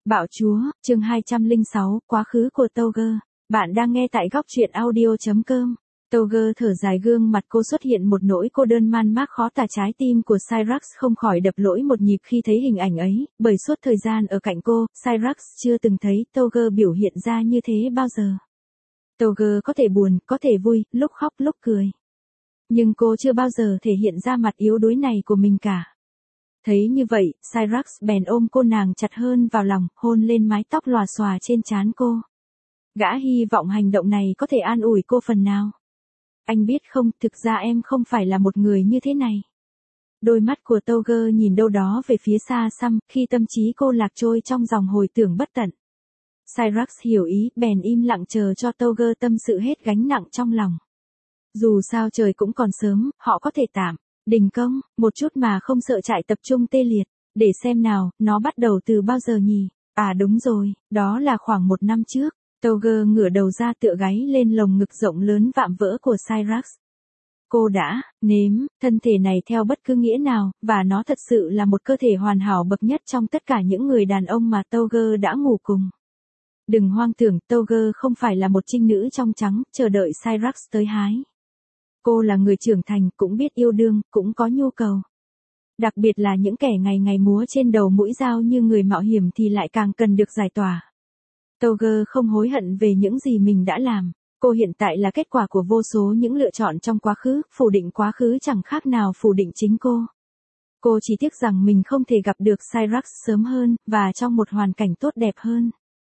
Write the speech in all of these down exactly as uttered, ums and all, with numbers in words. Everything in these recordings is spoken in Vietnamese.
Bạo chúa, chương hai trăm lẻ sáu, quá khứ của Toger. Bạn đang nghe tại góc truyện audio chấm com. Toger thở dài, gương mặt cô xuất hiện một nỗi cô đơn man mác khó tả, trái tim của Cyrax không khỏi đập lỗi một nhịp khi thấy hình ảnh ấy, bởi suốt thời gian ở cạnh cô, Cyrax chưa từng thấy Toger biểu hiện ra như thế bao giờ. Toger có thể buồn, có thể vui, lúc khóc lúc cười. Nhưng cô chưa bao giờ thể hiện ra mặt yếu đuối này của mình cả. Thấy như vậy, Cyrax bèn ôm cô nàng chặt hơn vào lòng, hôn lên mái tóc lòa xòa trên trán cô. Gã hy vọng hành động này có thể an ủi cô phần nào. Anh biết không, thực ra em không phải là một người như thế này. Đôi mắt của Toger nhìn đâu đó về phía xa xăm, khi tâm trí cô lạc trôi trong dòng hồi tưởng bất tận. Cyrax hiểu ý, bèn im lặng chờ cho Toger tâm sự hết gánh nặng trong lòng. Dù sao trời cũng còn sớm, họ có thể tạm đình công, một chút mà không sợ trại tập trung tê liệt. Để xem nào, nó bắt đầu từ bao giờ nhỉ? À đúng rồi, đó là khoảng một năm trước. Toger ngửa đầu ra tựa gáy lên lồng ngực rộng lớn vạm vỡ của Cyrax. Cô đã nếm thân thể này theo bất cứ nghĩa nào, và nó thật sự là một cơ thể hoàn hảo bậc nhất trong tất cả những người đàn ông mà Toger đã ngủ cùng. Đừng hoang tưởng, Toger không phải là một trinh nữ trong trắng, chờ đợi Cyrax tới hái. Cô là người trưởng thành, cũng biết yêu đương, cũng có nhu cầu. Đặc biệt là những kẻ ngày ngày múa trên đầu mũi dao như người mạo hiểm thì lại càng cần được giải tỏa. Toger không hối hận về những gì mình đã làm. Cô hiện tại là kết quả của vô số những lựa chọn trong quá khứ, phủ định quá khứ chẳng khác nào phủ định chính cô. Cô chỉ tiếc rằng mình không thể gặp được Cyrax sớm hơn, và trong một hoàn cảnh tốt đẹp hơn.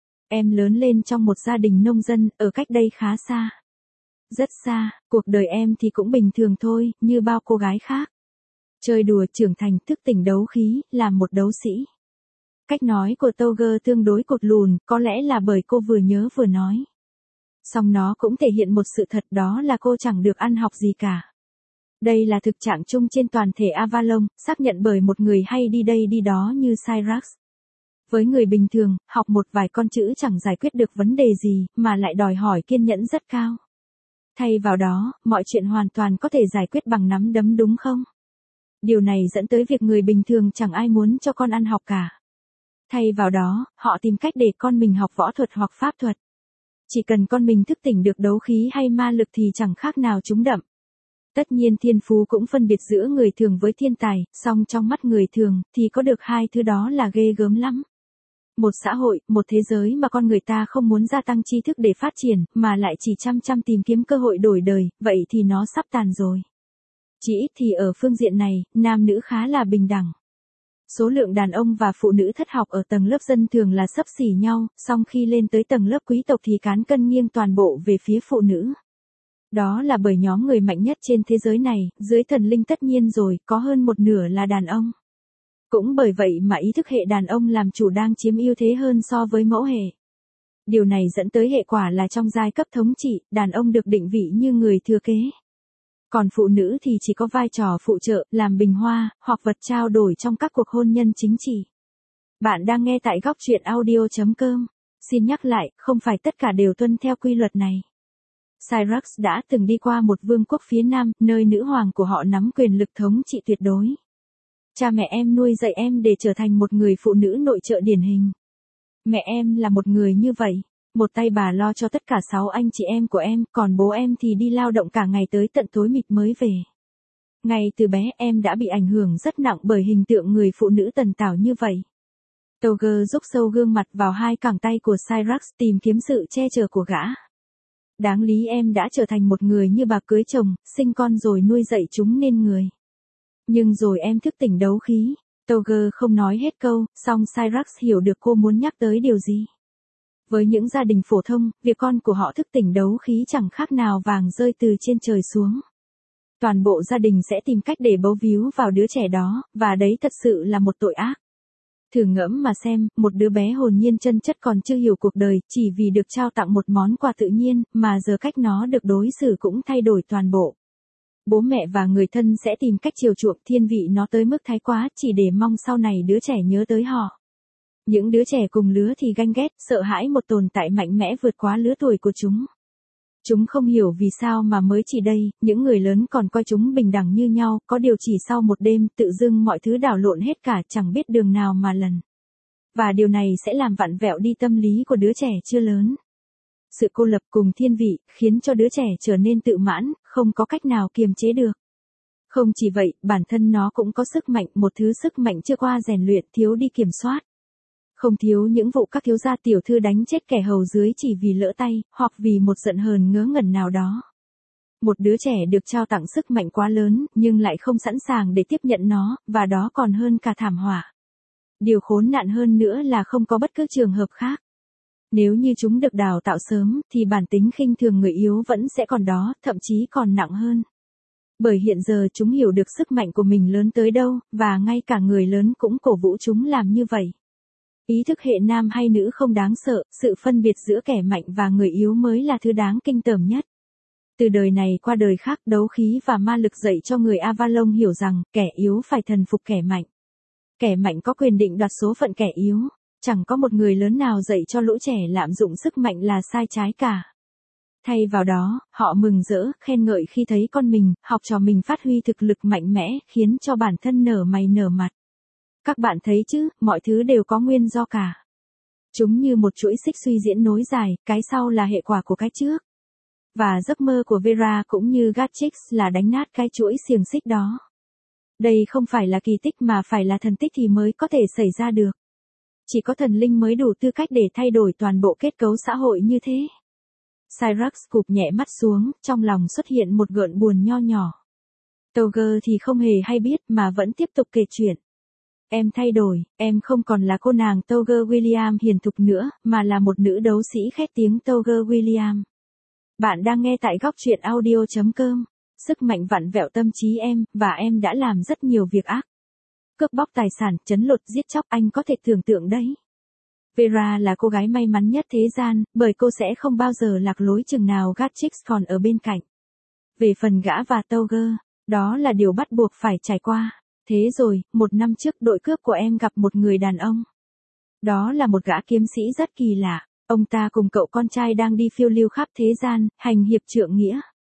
Em lớn lên trong một gia đình nông dân, ở cách đây khá xa. Rất xa, cuộc đời em thì cũng bình thường thôi, như bao cô gái khác. Chơi đùa, trưởng thành, thức tỉnh, đấu khí, làm một đấu sĩ. Cách nói của Toger tương đối cột lùn, có lẽ là bởi cô vừa nhớ vừa nói. Song nó cũng thể hiện một sự thật, đó là cô chẳng được ăn học gì cả. Đây là thực trạng chung trên toàn thể Avalon, xác nhận bởi một người hay đi đây đi đó như Cyrax. Với người bình thường, học một vài con chữ chẳng giải quyết được vấn đề gì, mà lại đòi hỏi kiên nhẫn rất cao. Thay vào đó, mọi chuyện hoàn toàn có thể giải quyết bằng nắm đấm, đúng không? Điều này dẫn tới việc người bình thường chẳng ai muốn cho con ăn học cả. Thay vào đó, họ tìm cách để con mình học võ thuật hoặc pháp thuật. Chỉ cần con mình thức tỉnh được đấu khí hay ma lực thì chẳng khác nào trúng đậm. Tất nhiên thiên phú cũng phân biệt giữa người thường với thiên tài, song trong mắt người thường thì có được hai thứ đó là ghê gớm lắm. Một xã hội, một thế giới mà con người ta không muốn gia tăng tri thức để phát triển, mà lại chỉ chăm chăm tìm kiếm cơ hội đổi đời, vậy thì nó sắp tàn rồi. Chỉ ít thì ở phương diện này, nam nữ khá là bình đẳng. Số lượng đàn ông và phụ nữ thất học ở tầng lớp dân thường là xấp xỉ nhau, song khi lên tới tầng lớp quý tộc thì cán cân nghiêng toàn bộ về phía phụ nữ. Đó là bởi nhóm người mạnh nhất trên thế giới này, dưới thần linh tất nhiên rồi, có hơn một nửa là đàn ông. Cũng bởi vậy mà ý thức hệ đàn ông làm chủ đang chiếm ưu thế hơn so với mẫu hệ. Điều này dẫn tới hệ quả là trong giai cấp thống trị, đàn ông được định vị như người thừa kế. Còn phụ nữ thì chỉ có vai trò phụ trợ, làm bình hoa, hoặc vật trao đổi trong các cuộc hôn nhân chính trị. Bạn đang nghe tại góc truyện audio chấm com. Xin nhắc lại, không phải tất cả đều tuân theo quy luật này. Cyrax đã từng đi qua một vương quốc phía Nam, nơi nữ hoàng của họ nắm quyền lực thống trị tuyệt đối. Cha mẹ em nuôi dạy em để trở thành một người phụ nữ nội trợ điển hình. Mẹ em là một người như vậy. Một tay bà lo cho tất cả sáu anh chị em của em, còn bố em thì đi lao động cả ngày tới tận tối mịt mới về. Ngay từ bé em đã bị ảnh hưởng rất nặng bởi hình tượng người phụ nữ tần tảo như vậy. Toger rúc sâu gương mặt vào hai cẳng tay của Cyrax, tìm kiếm sự che chở của gã. Đáng lý em đã trở thành một người như bà, cưới chồng, sinh con rồi nuôi dạy chúng nên người. Nhưng rồi em thức tỉnh đấu khí. Toger không nói hết câu, song Cyrax hiểu được cô muốn nhắc tới điều gì. Với những gia đình phổ thông, việc con của họ thức tỉnh đấu khí chẳng khác nào vàng rơi từ trên trời xuống. Toàn bộ gia đình sẽ tìm cách để bấu víu vào đứa trẻ đó, và đấy thật sự là một tội ác. Thử ngẫm mà xem, một đứa bé hồn nhiên chân chất còn chưa hiểu cuộc đời, chỉ vì được trao tặng một món quà tự nhiên, mà giờ cách nó được đối xử cũng thay đổi toàn bộ. Bố mẹ và người thân sẽ tìm cách chiều chuộng thiên vị nó tới mức thái quá, chỉ để mong sau này đứa trẻ nhớ tới họ. Những đứa trẻ cùng lứa thì ganh ghét, sợ hãi một tồn tại mạnh mẽ vượt quá lứa tuổi của chúng. Chúng không hiểu vì sao mà mới chỉ đây, những người lớn còn coi chúng bình đẳng như nhau, có điều chỉ sau một đêm, tự dưng mọi thứ đảo lộn hết cả, chẳng biết đường nào mà lần. Và điều này sẽ làm vặn vẹo đi tâm lý của đứa trẻ chưa lớn. Sự cô lập cùng thiên vị khiến cho đứa trẻ trở nên tự mãn, không có cách nào kiềm chế được. Không chỉ vậy, bản thân nó cũng có sức mạnh, một thứ sức mạnh chưa qua rèn luyện, thiếu đi kiểm soát. Không thiếu những vụ các thiếu gia tiểu thư đánh chết kẻ hầu dưới chỉ vì lỡ tay, hoặc vì một giận hờn ngớ ngẩn nào đó. Một đứa trẻ được trao tặng sức mạnh quá lớn, nhưng lại không sẵn sàng để tiếp nhận nó, và đó còn hơn cả thảm họa. Điều khốn nạn hơn nữa là không có bất cứ trường hợp khác. Nếu như chúng được đào tạo sớm, thì bản tính khinh thường người yếu vẫn sẽ còn đó, thậm chí còn nặng hơn. Bởi hiện giờ chúng hiểu được sức mạnh của mình lớn tới đâu, và ngay cả người lớn cũng cổ vũ chúng làm như vậy. Ý thức hệ nam hay nữ không đáng sợ, sự phân biệt giữa kẻ mạnh và người yếu mới là thứ đáng kinh tởm nhất. Từ đời này qua đời khác, đấu khí và ma lực dạy cho người Avalon hiểu rằng, kẻ yếu phải thần phục kẻ mạnh. Kẻ mạnh có quyền định đoạt số phận kẻ yếu. Chẳng có một người lớn nào dạy cho lũ trẻ lạm dụng sức mạnh là sai trái cả. Thay vào đó, họ mừng rỡ, khen ngợi khi thấy con mình, học trò mình phát huy thực lực mạnh mẽ, khiến cho bản thân nở mày nở mặt. Các bạn thấy chứ, mọi thứ đều có nguyên do cả. Chúng như một chuỗi xích suy diễn nối dài, cái sau là hệ quả của cái trước. Và giấc mơ của Vera cũng như Gatrix là đánh nát cái chuỗi xiềng xích đó. Đây không phải là kỳ tích mà phải là thần tích thì mới có thể xảy ra được. Chỉ có thần linh mới đủ tư cách để thay đổi toàn bộ kết cấu xã hội như thế. Cyrax cụp nhẹ mắt xuống, trong lòng xuất hiện một gợn buồn nho nhỏ. Togger thì không hề hay biết mà vẫn tiếp tục kể chuyện. Em thay đổi, em không còn là cô nàng Togger William hiền thục nữa, mà là một nữ đấu sĩ khét tiếng Togger William. Bạn đang nghe tại góc truyện audio chấm com. Sức mạnh vặn vẹo tâm trí em, và em đã làm rất nhiều việc ác. Cướp bóc tài sản, trấn lột, giết chóc, anh có thể tưởng tượng đấy. Vera là cô gái may mắn nhất thế gian, bởi cô sẽ không bao giờ lạc lối chừng nào Gatrix còn ở bên cạnh. Về phần gã và Togger, đó là điều bắt buộc phải trải qua. Thế rồi, một năm trước đội cướp của em gặp một người đàn ông. Đó là một gã kiếm sĩ rất kỳ lạ. Ông ta cùng cậu con trai đang đi phiêu lưu khắp thế gian, hành hiệp trượng nghĩa.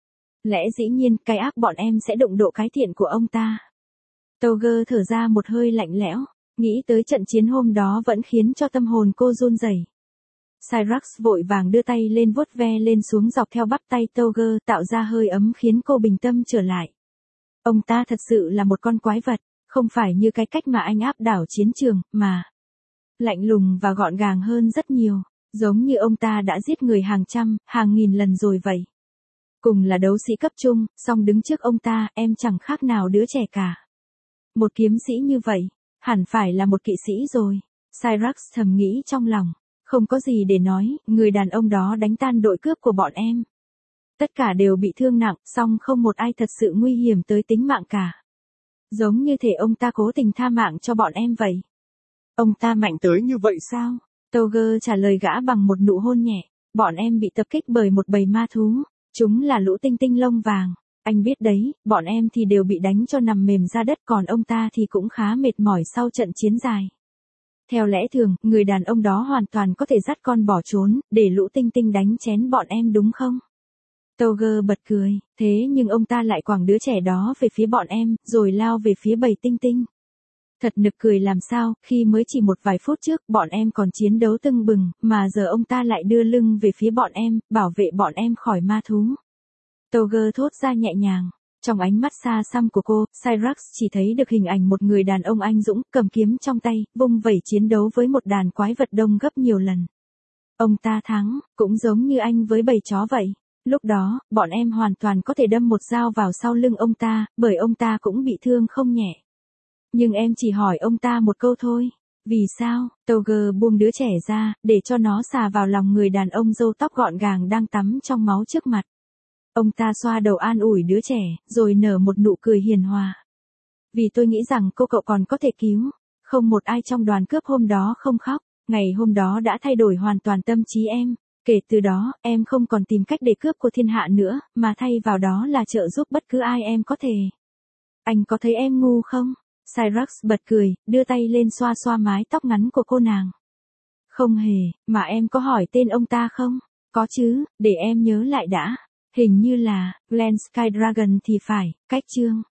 Lẽ dĩ nhiên, cái ác bọn em sẽ đụng độ cái thiện của ông ta. Togger thở ra một hơi lạnh lẽo, nghĩ tới trận chiến hôm đó vẫn khiến cho tâm hồn cô run rẩy. Cyrax vội vàng đưa tay lên vuốt ve lên xuống dọc theo bắp tay Togger, tạo ra hơi ấm khiến cô bình tâm trở lại. Ông ta thật sự là một con quái vật, không phải như cái cách mà anh áp đảo chiến trường, mà lạnh lùng và gọn gàng hơn rất nhiều, giống như ông ta đã giết người hàng trăm, hàng nghìn lần rồi vậy. Cùng là đấu sĩ cấp trung, song đứng trước ông ta, em chẳng khác nào đứa trẻ cả. Một kiếm sĩ như vậy, hẳn phải là một kỵ sĩ rồi. Cyrax thầm nghĩ trong lòng, không có gì để nói, người đàn ông đó đánh tan đội cướp của bọn em. Tất cả đều bị thương nặng, song không một ai thật sự nguy hiểm tới tính mạng cả. Giống như thể ông ta cố tình tha mạng cho bọn em vậy. Ông ta mạnh tới như vậy sao? Togger trả lời gã bằng một nụ hôn nhẹ. Bọn em bị tập kích bởi một bầy ma thú. Chúng là lũ tinh tinh lông vàng. Anh biết đấy, bọn em thì đều bị đánh cho nằm mềm ra đất, còn ông ta thì cũng khá mệt mỏi sau trận chiến dài. Theo lẽ thường, người đàn ông đó hoàn toàn có thể dắt con bỏ trốn, để lũ tinh tinh đánh chén bọn em đúng không? Togger bật cười, thế nhưng ông ta lại quẳng đứa trẻ đó về phía bọn em, rồi lao về phía bầy tinh tinh. Thật nực cười làm sao, khi mới chỉ một vài phút trước, bọn em còn chiến đấu tưng bừng, mà giờ ông ta lại đưa lưng về phía bọn em, bảo vệ bọn em khỏi ma thú. Togger thốt ra nhẹ nhàng. Trong ánh mắt xa xăm của cô, Cyrax chỉ thấy được hình ảnh một người đàn ông anh dũng, cầm kiếm trong tay, vung vẩy chiến đấu với một đàn quái vật đông gấp nhiều lần. Ông ta thắng, cũng giống như anh với bầy chó vậy. Lúc đó, bọn em hoàn toàn có thể đâm một dao vào sau lưng ông ta, bởi ông ta cũng bị thương không nhẹ. Nhưng em chỉ hỏi ông ta một câu thôi. Vì sao? Togger buông đứa trẻ ra, để cho nó xà vào lòng người đàn ông râu tóc gọn gàng đang tắm trong máu trước mặt. Ông ta xoa đầu an ủi đứa trẻ, rồi nở một nụ cười hiền hòa. Vì tôi nghĩ rằng cô cậu còn có thể cứu. Không một ai trong đoàn cướp hôm đó không khóc. Ngày hôm đó đã thay đổi hoàn toàn tâm trí em. Kể từ đó, em không còn tìm cách để cướp của thiên hạ nữa, mà thay vào đó là trợ giúp bất cứ ai em có thể. Anh có thấy em ngu không? Cyrax bật cười, đưa tay lên xoa xoa mái tóc ngắn của cô nàng. Không hề, mà em có hỏi tên ông ta không? Có chứ, để em nhớ lại đã. Hình như là, Glen Skydragon thì phải, cách chương.